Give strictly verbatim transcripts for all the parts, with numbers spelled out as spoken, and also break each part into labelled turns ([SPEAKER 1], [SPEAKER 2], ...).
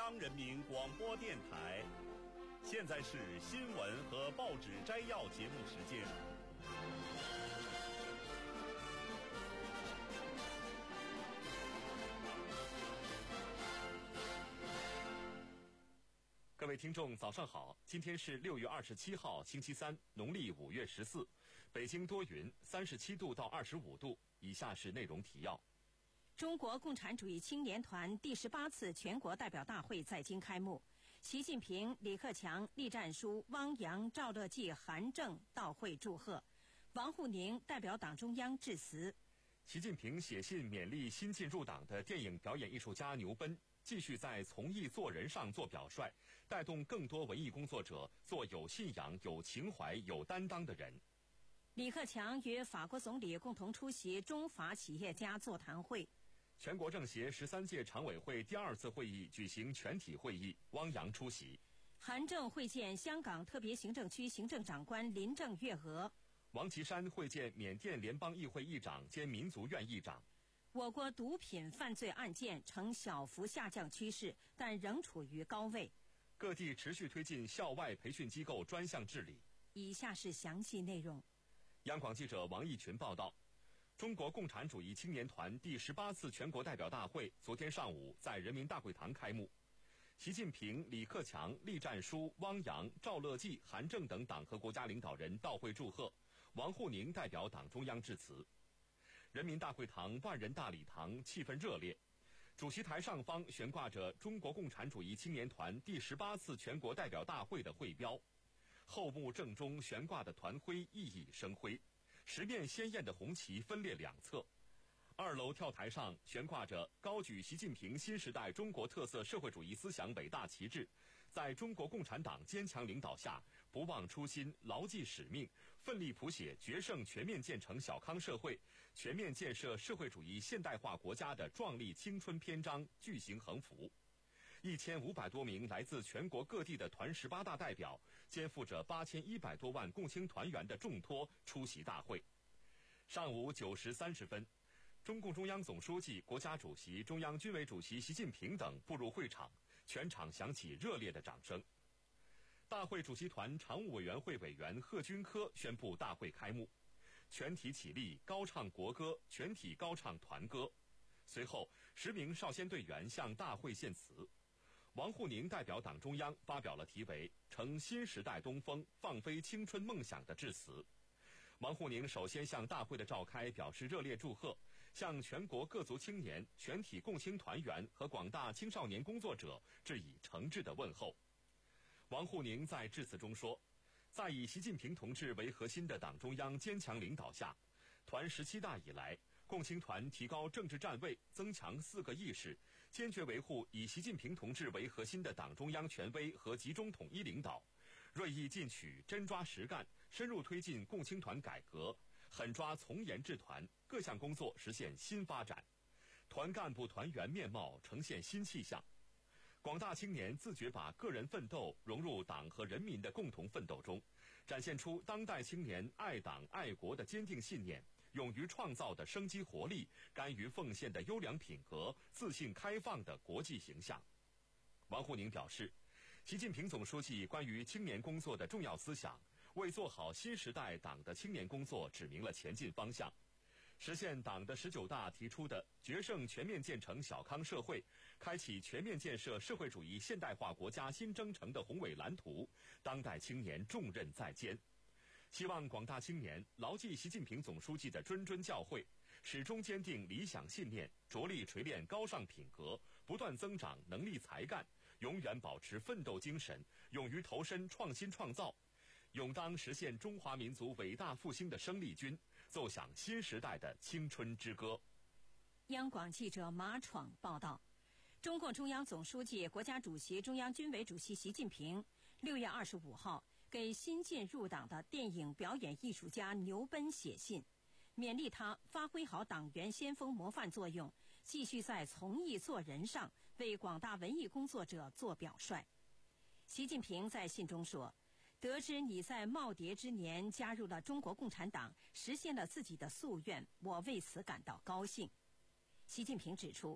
[SPEAKER 1] 央人民广播电台。现在是新闻和报纸摘要节目时间。各位听众，早上好！今天是六月二十七号，星期三，农历五月十四。北京多云，三十七度到二十五度。以下是内容提要：
[SPEAKER 2] 中国共产主义青年团第十八次全国代表大会在京开幕，习近平、李克强、栗战书、汪洋、赵乐际、韩正到会祝贺，王沪宁代表党中央致辞。
[SPEAKER 1] 习近平写信勉励新进入党的电影表演艺术家牛奔，继续在从艺做人上做表率，带动更多文艺工作者做有信仰、有情怀、有担当的人。
[SPEAKER 2] 李克强与法国总理共同出席中法企业家座谈会。
[SPEAKER 1] 全国政协十三届常委会第二次会议举行全体会议，汪洋出席。
[SPEAKER 2] 韩正会见香港特别行政区行政长官林郑月娥。
[SPEAKER 1] 王岐山会见缅甸联邦议会议长兼民族院议长。
[SPEAKER 2] 我国毒品犯罪案件呈小幅下降趋势，但仍处于高位。
[SPEAKER 1] 各地持续推进校外培训机构专项治理。
[SPEAKER 2] 以下是详细内容。
[SPEAKER 1] 央广记者王义群报道，中国共产主义青年团第十八次全国代表大会昨天上午在人民大会堂开幕。习近平、李克强、栗战书、汪洋、赵乐际、韩正等党和国家领导人到会祝贺，王沪宁代表党中央致辞。人民大会堂万人大礼堂气氛热烈，主席台上方悬挂着中国共产主义青年团第十八次全国代表大会的会标，后幕正中悬挂的团徽熠熠生辉，十面鲜艳的红旗分列两侧。二楼跳台上悬挂着高举习近平新时代中国特色社会主义思想伟大旗帜，在中国共产党坚强领导下，不忘初心，牢记使命，奋力谱写决胜全面建成小康社会、全面建设社会主义现代化国家的壮丽青春篇章巨行横幅。一千五百多名来自全国各地的团十八大代表，肩负着八千一百多万共青团员的重托出席大会。上午九时三十分，中共中央总书记、国家主席、中央军委主席习近平等步入会场，全场响起热烈的掌声。大会主席团常务委员会委员贺军科宣布大会开幕，全体起立，高唱国歌，全体高唱团歌。随后，十名少先队员向大会献词。王沪宁代表党中央发表了题为“乘新时代东风，放飞青春梦想”的致辞。王沪宁首先向大会的召开表示热烈祝贺，向全国各族青年、全体共青团员和广大青少年工作者致以诚挚的问候。王沪宁在致辞中说，在以习近平同志为核心的党中央坚强领导下，团十七大以来，共青团提高政治站位，增强四个意识，坚决维护以习近平同志为核心的党中央权威和集中统一领导，锐意进取，真抓实干，深入推进共青团改革，狠抓从严治团，各项工作实现新发展，团干部团员面貌呈现新气象。广大青年自觉把个人奋斗融入党和人民的共同奋斗中，展现出当代青年爱党爱国的坚定信念，勇于创造的生机活力，甘于奉献的优良品格，自信开放的国际形象。王沪宁表示，习近平总书记关于青年工作的重要思想，为做好新时代党的青年工作指明了前进方向，实现党的十九大提出的决胜全面建成小康社会、开启全面建设社会主义现代化国家新征程的宏伟蓝图，当代青年重任在肩。希望广大青年牢记习近平总书记的谆谆教诲，始终坚定理想信念，着力锤炼高尚品格，不断增长能力才干，永远保持奋斗精神，勇于投身创新创造，勇当实现中华民族伟大复兴的生力军，奏响新时代的青春之歌。
[SPEAKER 2] 央广记者马闯报道，中共中央总书记、国家主席、中央军委主席习近平六月二十五号给新进入党的电影表演艺术家牛奔写信，勉励他发挥好党员先锋模范作用，继续在从艺做人上为广大文艺工作者做表率。习近平在信中说，得知你在耄耋之年加入了中国共产党，实现了自己的夙愿，我为此感到高兴。习近平指出，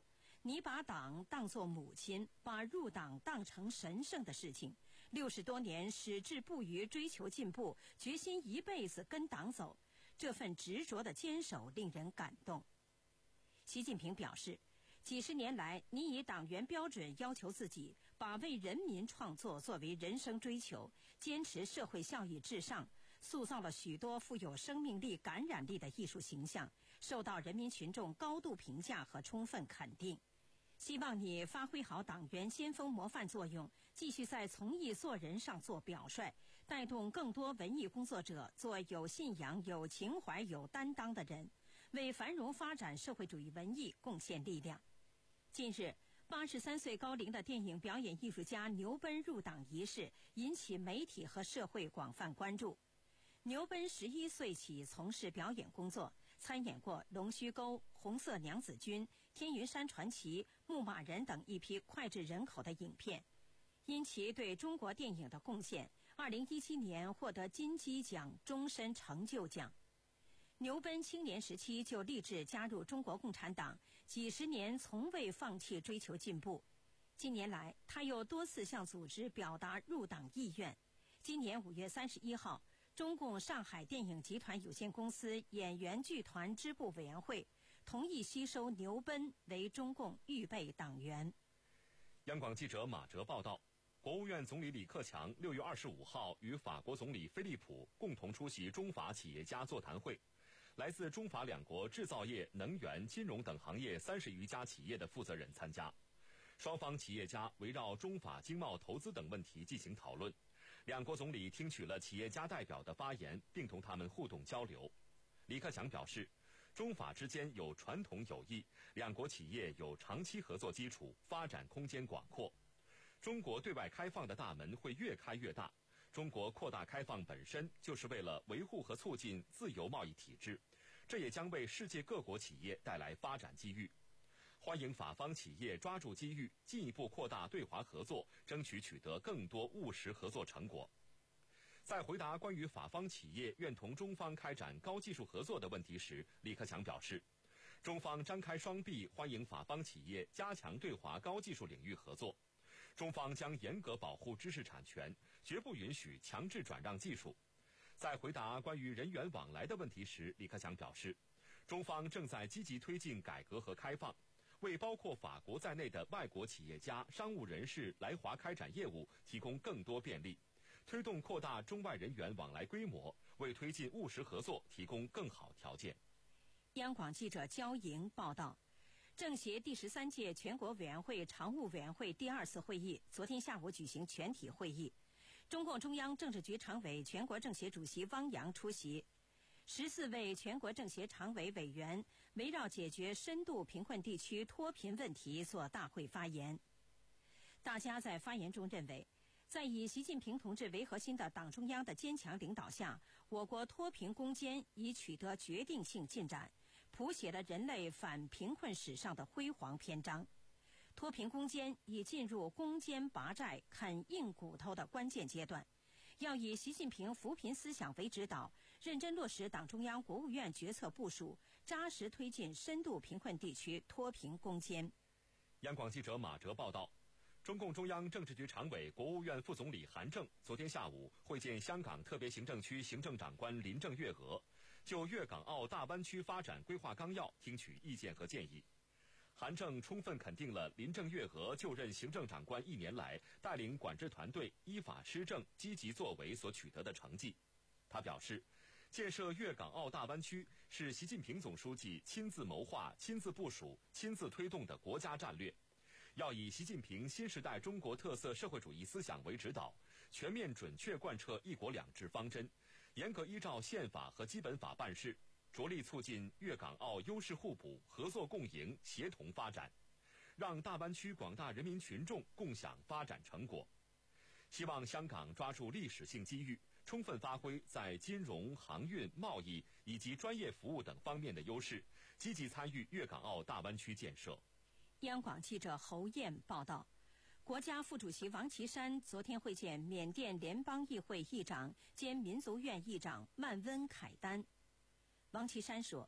[SPEAKER 2] 你把党当作母亲，把入党当成神圣的事情，六十多年矢志不渝追求进步，决心一辈子跟党走，这份执着的坚守令人感动。习近平表示，几十年来，你以党员标准要求自己，把为人民创作作为人生追求，坚持社会效益至上，塑造了许多富有生命力、感染力的艺术形象，受到人民群众高度评价和充分肯定。希望你发挥好党员先锋模范作用，继续在从艺做人上做表率，带动更多文艺工作者做有信仰、有情怀、有担当的人，为繁荣发展社会主义文艺贡献力量。近日，八十三岁高龄的电影表演艺术家牛奔入党仪式引起媒体和社会广泛关注。牛奔十一岁起从事表演工作，参演过《龙须沟》《红色娘子军》《天云山传奇》《牧马人》等一批脍炙人口的影片。因其对中国电影的贡献，二零一七年获得金鸡奖终身成就奖。牛奔青年时期就立志加入中国共产党，几十年从未放弃追求进步。近年来，他又多次向组织表达入党意愿。今年五月三十一号，中共上海电影集团有限公司演员剧团支部委员会同意吸收牛奔为中共预备党员。
[SPEAKER 1] 央广记者马哲报道，国务院总理李克强六月二十五号与法国总理菲利普共同出席中法企业家座谈会。来自中法两国制造业、能源、金融等行业三十余家企业的负责人参加，双方企业家围绕中法经贸投资等问题进行讨论。两国总理听取了企业家代表的发言，并同他们互动交流。李克强表示，中法之间有传统友谊，两国企业有长期合作基础，发展空间广阔。中国对外开放的大门会越开越大。中国扩大开放本身就是为了维护和促进自由贸易体制，这也将为世界各国企业带来发展机遇。欢迎法方企业抓住机遇，进一步扩大对华合作，争取取得更多务实合作成果。在回答关于法方企业愿同中方开展高技术合作的问题时，李克强表示，中方张开双臂欢迎法方企业加强对华高技术领域合作。中方将严格保护知识产权，绝不允许强制转让技术。在回答关于人员往来的问题时，李克强表示，中方正在积极推进改革和开放，为包括法国在内的外国企业家、商务人士来华开展业务提供更多便利，推动扩大中外人员往来规模，为推进务实合作提供更好条件。
[SPEAKER 2] 央广记者焦莹报道。政协第十三届全国委员会常务委员会第二次会议昨天下午举行全体会议，中共中央政治局常委、全国政协主席汪洋出席。十四位全国政协常委委员围绕解决深度贫困地区脱贫问题作大会发言。大家在发言中认为，在以习近平同志为核心的党中央的坚强领导下，我国脱贫攻坚已取得决定性进展，谱写了人类反贫困史上的辉煌篇章。脱贫攻坚已进入攻坚拔寨、啃硬骨头的关键阶段，要以习近平扶贫思想为指导，认真落实党中央、国务院决策部署，扎实推进深度贫困地区脱贫攻坚。
[SPEAKER 1] 央广记者马哲报道，中共中央政治局常委、国务院副总理韩正昨天下午会见香港特别行政区行政长官林郑月娥，就粤港澳大湾区发展规划纲要听取意见和建议。韩正充分肯定了林郑月娥就任行政长官一年来带领管制团队依法施政、积极作为所取得的成绩。他表示，建设粤港澳大湾区是习近平总书记亲自谋划、亲自部署、亲自推动的国家战略，要以习近平新时代中国特色社会主义思想为指导，全面准确贯彻一国两制方针，严格依照宪法和基本法办事，着力促进粤港澳优势互补、合作共赢、协同发展，让大湾区广大人民群众共享发展成果。希望香港抓住历史性机遇，充分发挥在金融、航运、贸易以及专业服务等方面的优势，积极参与粤港澳大湾区建设。
[SPEAKER 2] 央广记者侯燕报道，国家副主席王岐山昨天会见缅甸联邦议会议长兼民族院议长曼温凯丹。王岐山说，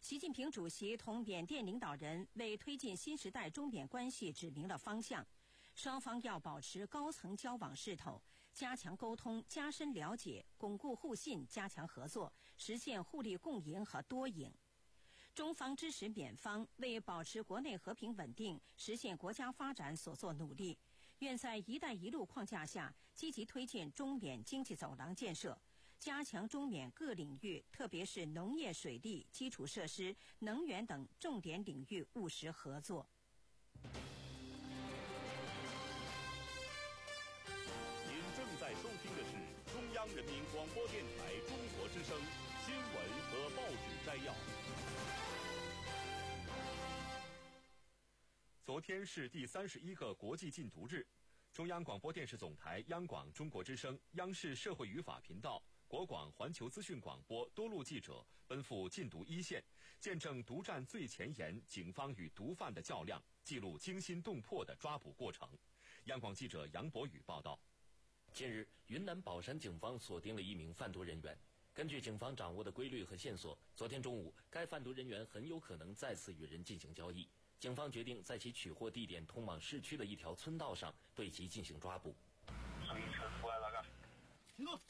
[SPEAKER 2] 习近平主席同缅甸领导人为推进新时代中缅关系指明了方向，双方要保持高层交往势头，加强沟通，加深了解，巩固互信，加强合作，实现互利共赢和多赢。中方支持缅方为保持国内和平稳定、实现国家发展所做努力，愿在“一带一路”框架下积极推进中缅经济走廊建设，加强中缅各领域，特别是农业、水利、基础设施、能源等重点领域务实合作。
[SPEAKER 3] 您正在收听的是中央人民广播电台中国之声新闻和报纸摘要。
[SPEAKER 1] 昨天是第三十一个国际禁毒日，中央广播电视总台央广中国之声、央视社会语法频道、国广环球资讯广播多路记者奔赴禁毒一线，见证毒战最前沿警方与毒贩的较量，记录惊心动魄的抓捕过程。央广记者杨博宇报道。
[SPEAKER 4] 近日，云南保山警方锁定了一名贩毒人员。根据警方掌握的规律和线索，昨天中午，该贩毒人员很有可能再次与人进行交易。警方决定在其取货地点通往市区的一条村道上对其进行抓捕。
[SPEAKER 5] 注意车出来了，干！
[SPEAKER 6] 停住！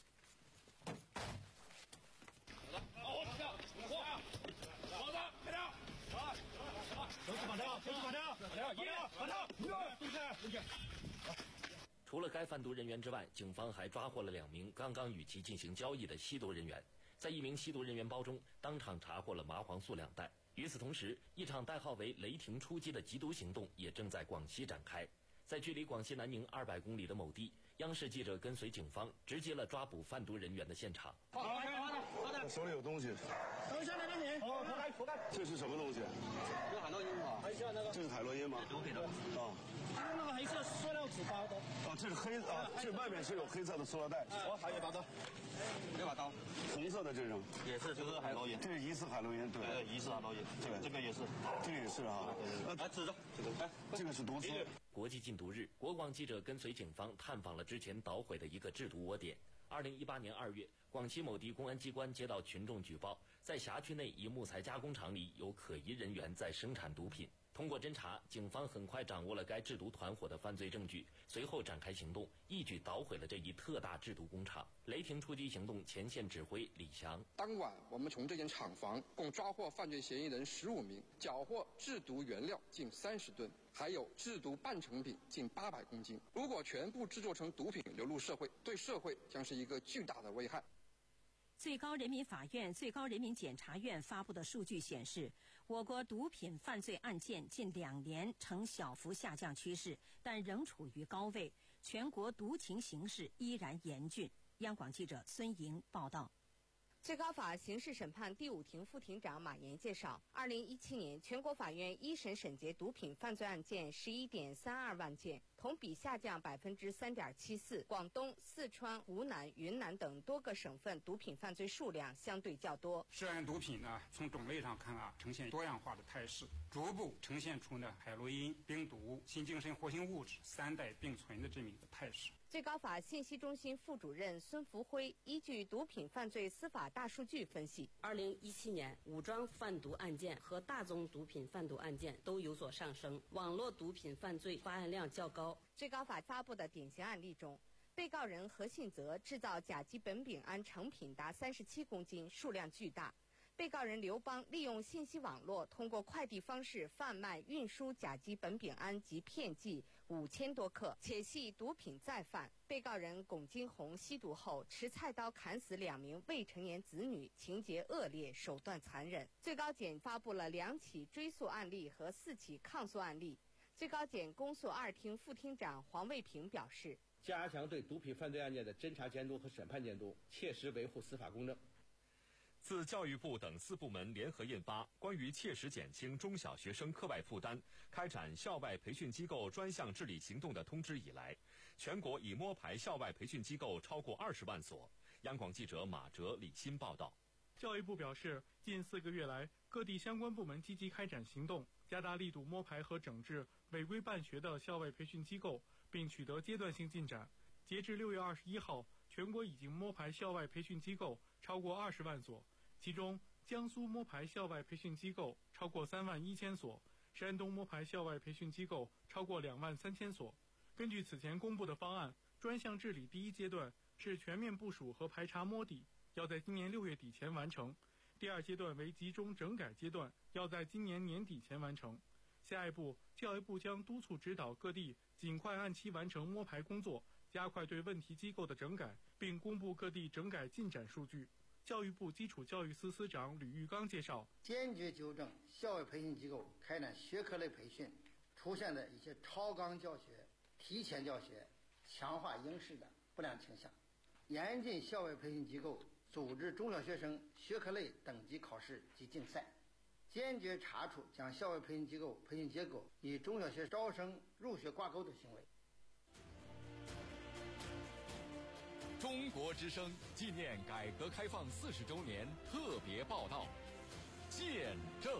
[SPEAKER 6] 好的，好，跳，火，好的，开掉，好，手指绑掉，手指绑掉，绑掉，一，绑掉，动开，动开。
[SPEAKER 4] 除了该贩毒人员之外，警方还抓获了两名刚刚与其进行交易的吸毒人员。在一名吸毒人员包中，当场查获了麻黄素两袋。与此同时，一场代号为“雷霆出击”的缉毒行动也正在广西展开。在距离广西南宁二百公里的某地，央视记者跟随警方直接了抓捕贩毒人员的现场。
[SPEAKER 6] 好，好的，好的。
[SPEAKER 7] 我手里有东西。
[SPEAKER 6] 等一下，等等你。哦，出来，出来。
[SPEAKER 7] 这是什么东西？
[SPEAKER 6] 这海洛因吗？还有那个。
[SPEAKER 7] 这是海洛因吗？
[SPEAKER 6] 毒品的。
[SPEAKER 7] 啊。
[SPEAKER 6] 就是那个黑色塑料纸包的。
[SPEAKER 7] 啊，这是黑啊，这外面是有黑色的塑料袋。
[SPEAKER 6] 我还有一把刀。这把刀。
[SPEAKER 7] 红色的这种。
[SPEAKER 6] 也是，就是海洛因。
[SPEAKER 7] 这是疑似海洛因，对。
[SPEAKER 6] 对，疑似海洛因。
[SPEAKER 7] 对，
[SPEAKER 6] 这个也是。
[SPEAKER 7] 这个也是啊。
[SPEAKER 6] 来，指着这个。哎，
[SPEAKER 7] 这个是毒丝。
[SPEAKER 4] 国际禁毒日，国广记者跟随警方探访了之前捣毁的一个制毒窝点。二零一八年二月，广西某地公安机关接到群众举报，在辖区内一木材加工厂里有可疑人员在生产毒品。通过侦查，警方很快掌握了该制毒团伙的犯罪证据，随后展开行动，一举捣毁了这一特大制毒工厂。雷霆出击行动前线指挥李翔：
[SPEAKER 8] 当晚，我们从这间厂房共抓获犯罪嫌疑人十五名，缴获制毒原料近三十吨，还有制毒半成品近八百公斤。如果全部制作成毒品流入社会，对社会将是一个巨大的危害。
[SPEAKER 2] 最高人民法院、最高人民检察院发布的数据显示，我国毒品犯罪案件近两年呈小幅下降趋势，但仍处于高位，全国毒情形势依然严峻。央广记者孙莹报道。
[SPEAKER 9] 最高法刑事审判第五庭副庭长马岩介绍，二零一七年全国法院一审审结毒品犯罪案件十一点三二万件，同比下降百分之三点七四。广东、四川、湖南、云南等多个省份毒品犯罪数量相对较多。
[SPEAKER 10] 涉案毒品呢，从种类上看啊，呈现多样化的态势，逐步呈现出呢海洛因、冰毒、新精神活性物质三代并存的这么一个态势。
[SPEAKER 9] 最高法信息中心副主任孙福辉依据毒品犯罪司法大数据分析，
[SPEAKER 11] 二零一七年武装贩毒案件和大宗毒品贩毒案件都有所上升，网络毒品犯罪发案量较高。
[SPEAKER 9] 最高法发布的典型案例中，被告人何信泽制造甲基苯丙胺成品达三十七公斤，数量巨大。被告人刘邦利用信息网络，通过快递方式贩卖、运输甲基苯丙胺及片剂五千多克，且系毒品再犯。被告人龚金红吸毒后持菜刀砍死两名未成年子女，情节恶劣，手段残忍。最高检发布了两起追诉案例和四起抗诉案例。最高检公诉二厅副厅长黄卫平表示，
[SPEAKER 12] 加强对毒品犯罪案件的侦查监督和审判监督，切实维护司法公正。
[SPEAKER 1] 自教育部等四部门联合印发《关于切实减轻中小学生课外负担、开展校外培训机构专项治理行动的通知以来，全国已摸排校外培训机构超过二十万所。央广记者马哲、李欣报道。
[SPEAKER 13] 教育部表示，近四个月来，各地相关部门积极开展行动，加大力度摸排和整治违规办学的校外培训机构，并取得阶段性进展。截至六月二十一号，全国已经摸排校外培训机构超过二十万所，其中江苏摸排校外培训机构超过三万一千所，山东摸排校外培训机构超过两万三千所。根据此前公布的方案，专项治理第一阶段是全面部署和排查摸底，要在今年六月底前完成；第二阶段为集中整改阶段，要在今年年底前完成。下一步，教育部将督促指导各地尽快按期完成摸排工作，加快对问题机构的整改，并公布各地整改进展数据。教育部基础教育司司长吕玉刚介绍，
[SPEAKER 14] 坚决纠正校外培训机构开展学科类培训出现的一些超纲教学、提前教学、强化应试的不良倾向，严禁校外培训机构组织中小学生学科类等级考试及竞赛，坚决查处将校外培训机构培训结果与中小学招生入学挂钩的行为。
[SPEAKER 15] 中国之声纪念改革开放四十周年特别报道，见证。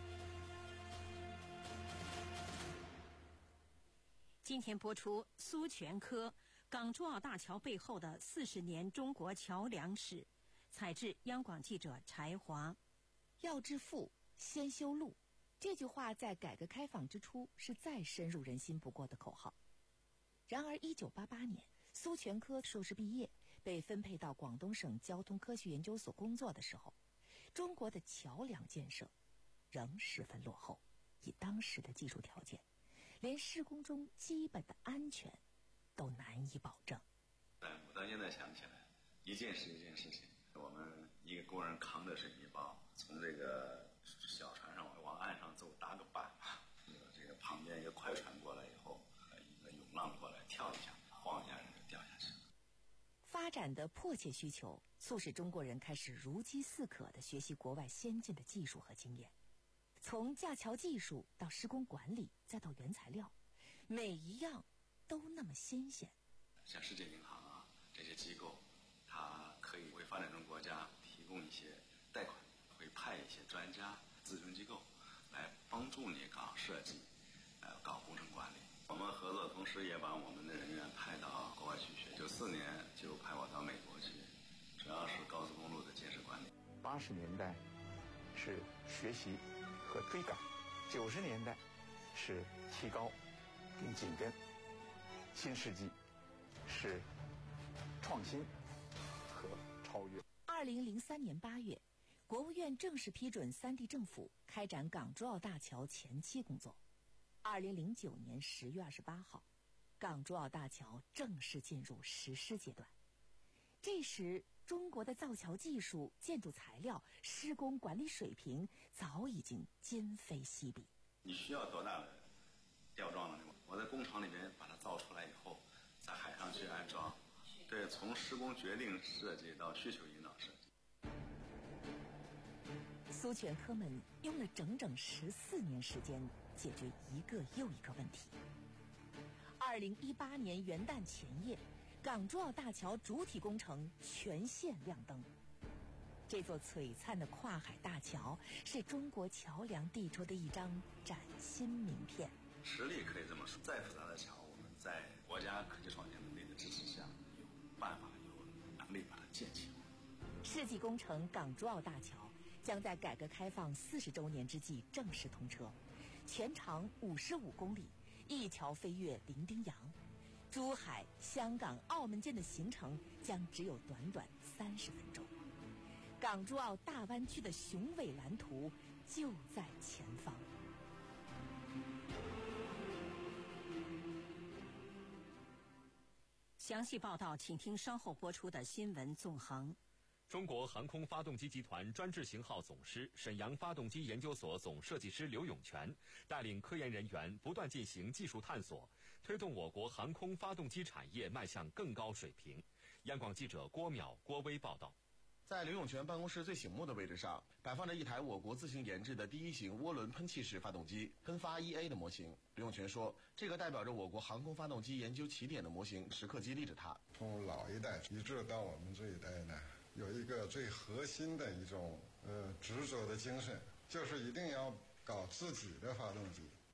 [SPEAKER 2] 今天播出苏全科港珠澳大桥背后的四十年中国桥梁史，采制央广记者柴华。
[SPEAKER 16] 要致富，先修路，这句话在改革开放之初是再深入人心不过的口号。然而一九八八年苏全科硕士毕业，被分配到广东省交通科学研究所工作的时候，中国的桥梁建设仍十分落后。以当时的技术条件，连施工中基本的安全都难以保证。
[SPEAKER 17] 我到现在想起来，一件事一件事情，我们一个工人扛着水泥包从这个小船上往岸上走，搭个板，这个旁边一个快船过来以后，一个涌浪过来，跳一下，晃一下人就掉下去了。
[SPEAKER 16] 发展的迫切需求促使中国人开始如饥似渴地学习国外先进的技术和经验，从架桥技术到施工管理，再到原材料，每一样都那么新鲜。
[SPEAKER 17] 像世界银行啊这些机构，它可以为发展中国家提供一些贷款，会派一些专家、咨询机构来帮助你搞设计，呃，搞工程管理。我们合作同时也把我们的人员派到国外去学。九四年就派我到美国去，主要是高速公路的建设管理。
[SPEAKER 18] 八十年代是学习和追赶，九十年代是提高跟紧跟，新世纪是创新和超越。
[SPEAKER 16] 二零零三年八月，国务院正式批准三地政府开展港珠澳大桥前期工作。二零零九年十月二十八号，港珠澳大桥正式进入实施阶段。这时，中国的造桥技术、建筑材料、施工管理水平早已经今非昔比。
[SPEAKER 17] 你需要多大的吊装呢？我在工厂里面把它造出来以后，在海上去安装。对，从施工决定设计到需求引导设计。
[SPEAKER 16] 苏全科们用了整整十四年时间解决一个又一个问题。二零一八年元旦前夜，港珠澳大桥主体工程全线亮灯。这座璀璨的跨海大桥是中国桥梁递出的一张崭新名片。
[SPEAKER 17] 实力可以这么说，再复杂的桥，我们在国家科技创新能力的支持下，有办法、有能力把它建起来。
[SPEAKER 16] 世纪工程港珠澳大桥将在改革开放四十周年之际正式通车，全长五十五公里，一桥飞越伶仃洋。珠海、香港、澳门间的行程将只有短短三十分钟。港珠澳大湾区的雄伟蓝图就在前方。
[SPEAKER 2] 详细报道，请听稍后播出的新闻纵横。
[SPEAKER 1] 中国航空发动机集团专制型号总师、沈阳发动机研究所总设计师刘永全带领科研人员不断进行技术探索，推动我国航空发动机产业迈向更高水平。央广记者郭淼、郭威报道。
[SPEAKER 19] 在刘永全办公室最醒目的位置上，摆放着一台我国自行研制的第一型涡轮喷气式发动机喷发 一 A 的模型。刘永全说，这个代表着我国航空发动机研究起点的模型，时刻激励着他。
[SPEAKER 20] 从老一代一直到我们这一代呢，有一个最核心的一种呃执着的精神，就是一定要搞自己的发动机。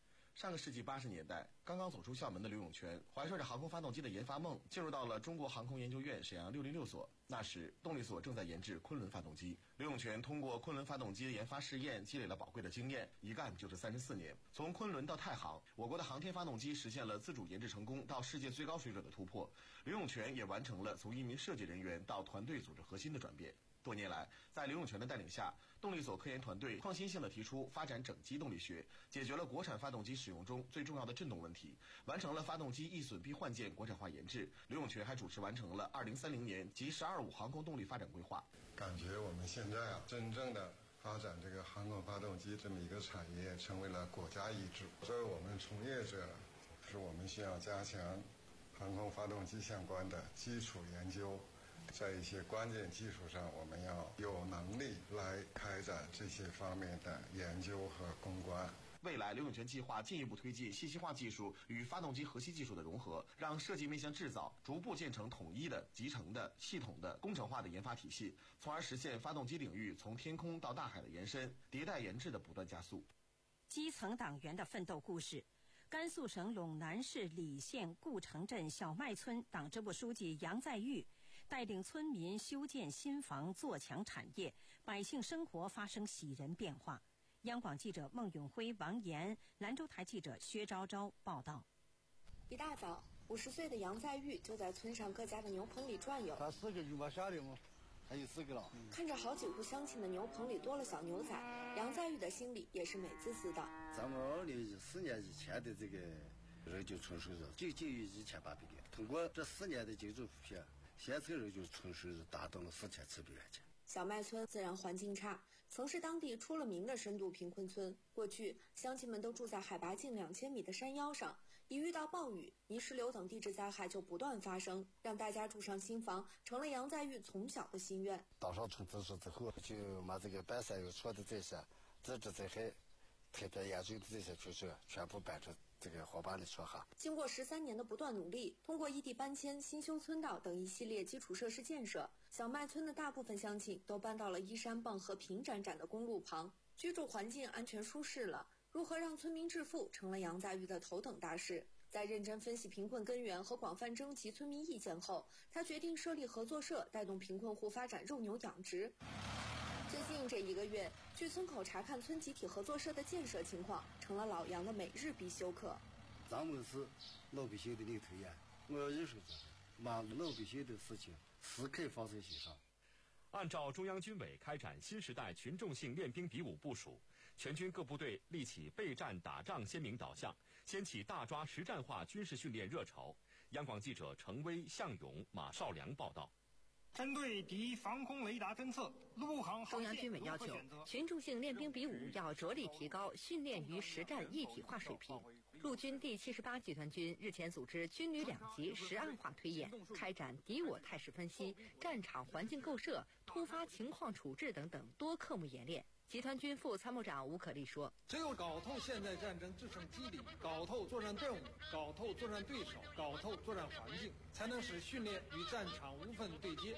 [SPEAKER 19] 上个世纪八十年代，刚刚走出校门的刘永全，怀揣着航空发动机的研发梦，进入到了中国航空研究院沈阳六零六所。那时，动力所正在研制昆仑发动机。刘永全通过昆仑发动机的研发试验，积累了宝贵的经验，一干就是三十四年。从昆仑到太行，我国的航天发动机实现了自主研制成功到世界最高水准的突破。刘永全也完成了从一名设计人员到团队组织核心的转变。多年来，在刘永全的带领下，动力所科研团队创新性地提出发展整机动力学，解决了国产发动机使用中最重要的振动问题，完成了发动机易损必换件国产化研制。刘永全还主持完成了二零三零年及“十二五”航空动力发展规划。
[SPEAKER 20] 感觉我们现在啊，真正的发展这个航空发动机这么一个产业，成为了国家一致。作为我们从业者，是我们需要加强航空发动机相关的基础研究。在一些关键技术上，我们要有能力来开展这些方面的研究和攻关。
[SPEAKER 19] 未来，刘永全计划进一步推进信息化技术与发动机核心技术的融合，让设计面向制造，逐步建成统一的、集成的、系统的、工程化的研发体系，从而实现发动机领域从天空到大海的延伸，迭代研制的不断加速。
[SPEAKER 2] 基层党员的奋斗故事。甘肃省陇南市礼县顾城镇小麦村党支部书记杨在玉带领村民修建新房做强产业，百姓生活发生喜人变化。央广记者孟永辉、王岩，兰州台记者薛昭昭报道。
[SPEAKER 21] 一大早，五十岁的杨在玉就在村上各家的牛棚里转悠。
[SPEAKER 22] 他四个就把下的嘛，还有四个了。
[SPEAKER 21] 嗯、看着好几户乡亲的牛棚里多了小牛仔，杨在玉的心里也是美滋滋的。
[SPEAKER 22] 咱们二零一四年以前的这个肉就纯收入就近于一千八百元，通过这四年的精准扶贫，现在肉就纯收入达到了四千七百元钱。
[SPEAKER 21] 小麦村自然环境差，曾是当地出了名的深度贫困村。过去，乡亲们都住在海拔近两千米的山腰上，一遇到暴雨、泥石流等地质灾害就不断发生，让大家住上新房成了杨在玉从小的心愿。
[SPEAKER 22] 到上村子时之后，就把这个半山腰说的这些自治灾害特别严重的这些村镇全部搬成这个伙伴里说哈。
[SPEAKER 21] 经过十三年的不断努力，通过异地搬迁、新修村道等一系列基础设施建设，小麦村的大部分乡亲都搬到了依山傍河、平展展的公路旁，居住环境安全舒适了。如何让村民致富，成了杨在玉的头等大事。在认真分析贫困根源和广泛征集村民意见后，他决定设立合作社，带动贫困户发展肉牛养殖。最近这一个月，去村口查看村集体合作社的建设情况，成了老杨的每日必修课。
[SPEAKER 22] 咱们是老百姓的领头羊，我要认识责任，把老百姓的事情时刻放在心上。
[SPEAKER 1] 按照中央军委开展新时代群众性练兵比武部署，全军各部队立起备战打仗鲜明导向，掀起大抓实战化军事训练热潮。央广记者程威、向勇、马少良报道。
[SPEAKER 23] 针对敌防空雷达侦测、陆航
[SPEAKER 9] 中央军委要求群众性练兵比武要着力提高训练与实战一体化水平。陆军第七十八集团军日前组织军旅两级实案化推演，开展敌我态势分析、战场环境构设、突发情况处置等等多科目演练。集团军副参谋长吴可立说：“
[SPEAKER 24] 只有搞透现代战争制胜机理，搞透作战任务，搞透作战对手，搞透作战环境，才能使训练与战场无缝对接。”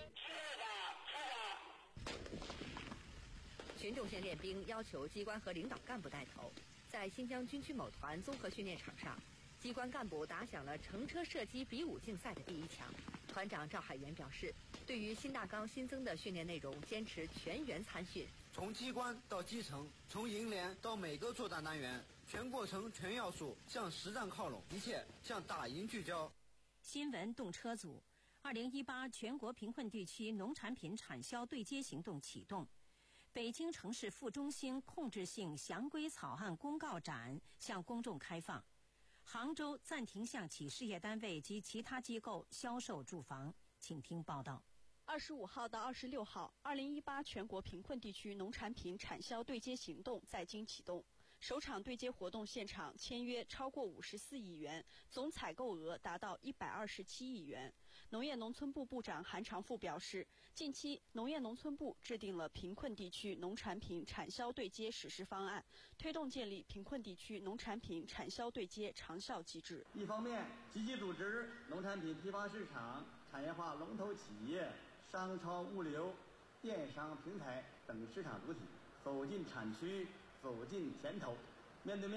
[SPEAKER 9] 群众性练兵要求机关和领导干部带头。在新疆军区某团综合训练场上，机关干部打响了乘车射击比武竞赛的第一枪。团长赵海元表示，对于新大纲新增的训练内容，坚持全员参训。
[SPEAKER 25] 从机关到基层，从营连到每个作战单元，全过程全要素向实战靠拢，一切向打赢聚焦。
[SPEAKER 2] 新闻动车组，二零一八全国贫困地区农产品产销对接行动启动。北京城市副中心控制性详规草案公告展向公众开放。杭州暂停向企事业单位及其他机构销售住房，请听报道。
[SPEAKER 26] 二十五号到二十六号，二零一八全国贫困地区农产品产销对接行动在京启动。首场对接活动现场签约超过五十四亿元，总采购额达到一百二十七亿元。农业农村部部长韩长赋表示，近期农业农村部制定了贫困地区农产品产销对接实施方案，推动建立贫困地区农产品产销对接长效机制。
[SPEAKER 27] 一方面，积极组织农产品批发市场、产业化龙头企业、商超物流、电商平台等市场主体走进产区，走进田头，面对面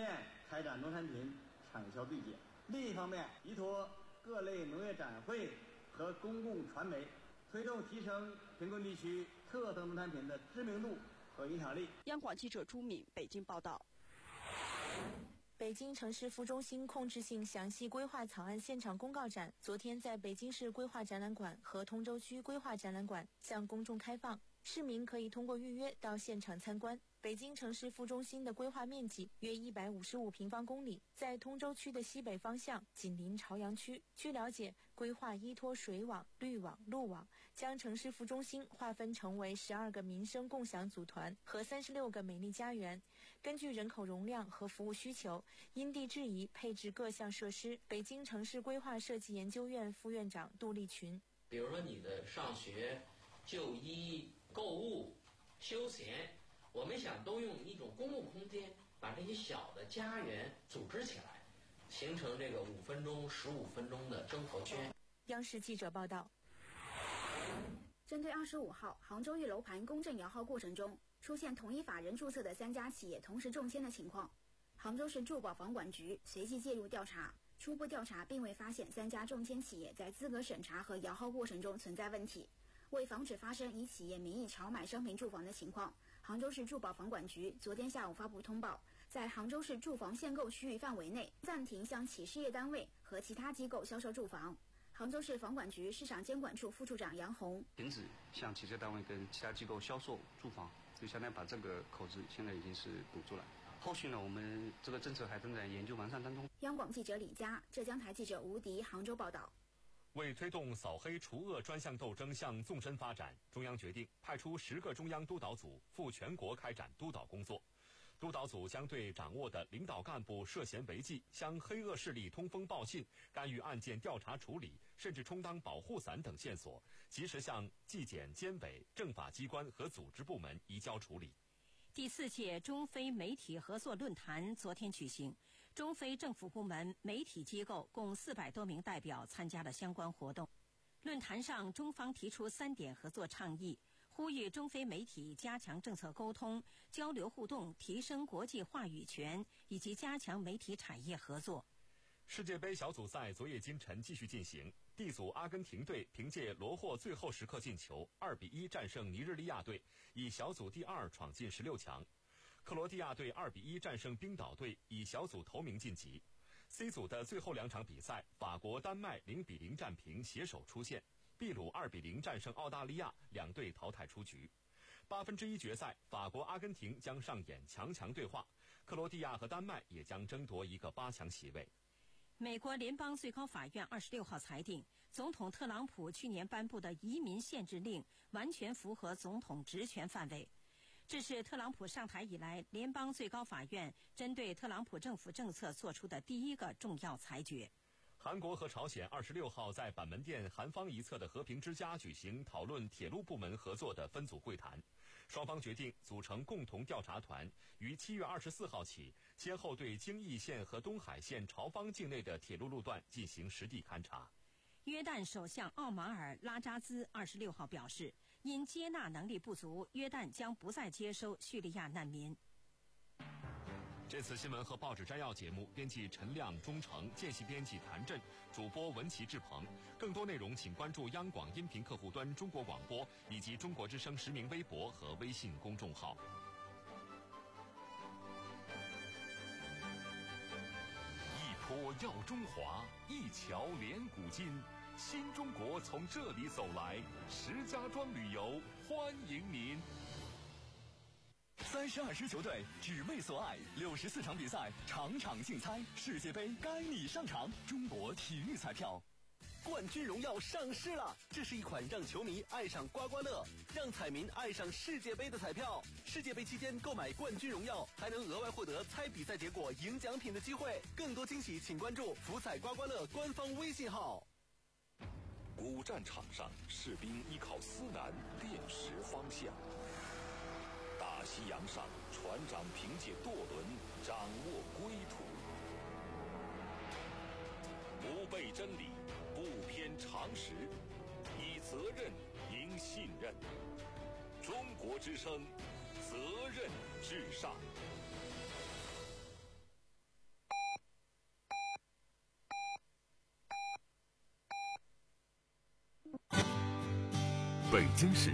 [SPEAKER 27] 开展农产品产销对接。另一方面，依托各类农业展会和公共传媒，推动提升贫困地区特色农产品的知名度和影响力。
[SPEAKER 26] 央广记者朱敏北京报道。
[SPEAKER 21] 北京城市副中心控制性详细规划草案现场公告展昨天在北京市规划展览馆和通州区规划展览馆向公众开放，市民可以通过预约到现场参观。北京城市副中心的规划面积约一百五十五平方公里，在通州区的西北方向，紧邻朝阳区。据了解，规划依托水网、绿网、路网，将城市副中心划分成为十二个民生共享组团和三十六个美丽家园，根据人口容量和服务需求，因地制宜配置各项设施。北京城市规划设计研究院副院长杜立群，
[SPEAKER 3] 比如说你的上学、就医、购物、休闲，我们想都用一种公共空间把这些小的家园组织起来，形成这个五分钟、十五分钟的生活圈。
[SPEAKER 21] 央视记者报道。
[SPEAKER 4] 针对二十五号杭州一楼盘公证摇号过程中出现同一法人注册的三家企业同时中签的情况，杭州市住保房管局随即介入调查，初步调查并未发现三家中签企业在资格审查和摇号过程中存在问题。为防止发生以企业名义炒买商品住房的情况，杭州市住保房管局昨天下午发布通报，在杭州市住房限购区域范围内暂停向企事业单位和其他机构销售住房。杭州市房管局市场监管处副处长杨红，
[SPEAKER 5] 停止向企事业单位跟其他机构销售住房，就相当于把这个口子现在已经是堵住了。后续呢，我们这个政策还正在研究完善当中。
[SPEAKER 4] 央广记者李佳，浙江台记者吴迪杭州报道。
[SPEAKER 1] 为推动扫黑除恶专项斗争向纵深发展，中央决定派出十个中央督导组赴全国开展督导工作。督导组将对掌握的领导干部涉嫌违纪、向黑恶势力通风报信、干预案件调查处理，甚至充当保护伞等线索，及时向纪检、监委、政法机关和组织部门移交处理。
[SPEAKER 2] 第四届中非媒体合作论坛昨天举行，中非政府部门、媒体机构共四百多名代表参加了相关活动。论坛上，中方提出三点合作倡议，呼吁中非媒体加强政策沟通、交流互动，提升国际话语权，以及加强媒体产业合作。
[SPEAKER 1] 世界杯小组赛昨夜今晨继续进行，D组阿根廷队凭借罗霍最后时刻进球，二比一战胜尼日利亚队，以小组第二闯进十六强。克罗地亚队二比一战胜冰岛队，以小组头名晋级。C 组的最后两场比赛，法国、丹麦零比零战平，携手出线；秘鲁二比零战胜澳大利亚，两队淘汰出局。八分之一决赛，法国、阿根廷将上演强强对话，克罗地亚和丹麦也将争夺一个八强席位。
[SPEAKER 2] 美国联邦最高法院二十六号裁定，总统特朗普去年颁布的移民限制令完全符合总统职权范围。这是特朗普上台以来，联邦最高法院针对特朗普政府政策做出的第一个重要裁决。
[SPEAKER 1] 韩国和朝鲜二十六号在板门店韩方一侧的和平之家举行讨论铁路部门合作的分组会谈，双方决定组成共同调查团，于七月二十四号起，先后对京义线和东海线朝方境内的铁路路段进行实地勘查。
[SPEAKER 2] 约旦首相奥马尔·拉扎兹二十六号表示，因接纳能力不足，约旦将不再接收叙利亚难民。
[SPEAKER 1] 这次新闻和报纸摘要节目，编辑陈亮、钟诚，见习编辑谭震，主播文琪、志鹏。更多内容请关注央广音频客户端中国广播以及中国之声实名微博和微信公众号。
[SPEAKER 15] 一坡耀中华，一桥连古今，新中国从这里走来。石家庄旅游欢迎您。
[SPEAKER 6] 三十二支球队只为所爱，六十四场比赛，场场竞猜，世界杯该你上场。中国体育彩票，
[SPEAKER 7] 冠军荣耀上市了！这是一款让球迷爱上刮刮乐，让彩民爱上世界杯的彩票。世界杯期间购买冠军荣耀，还能额外获得猜比赛结果、赢奖品的机会。更多惊喜，请关注福彩刮刮乐官方微信号。
[SPEAKER 15] 古战场上，士兵依靠思南辨识方向。大西洋上，船长凭借舵轮掌握归途。不背真理，不偏常识，以责任赢信任。中国之声，责任至上。
[SPEAKER 8] 北京市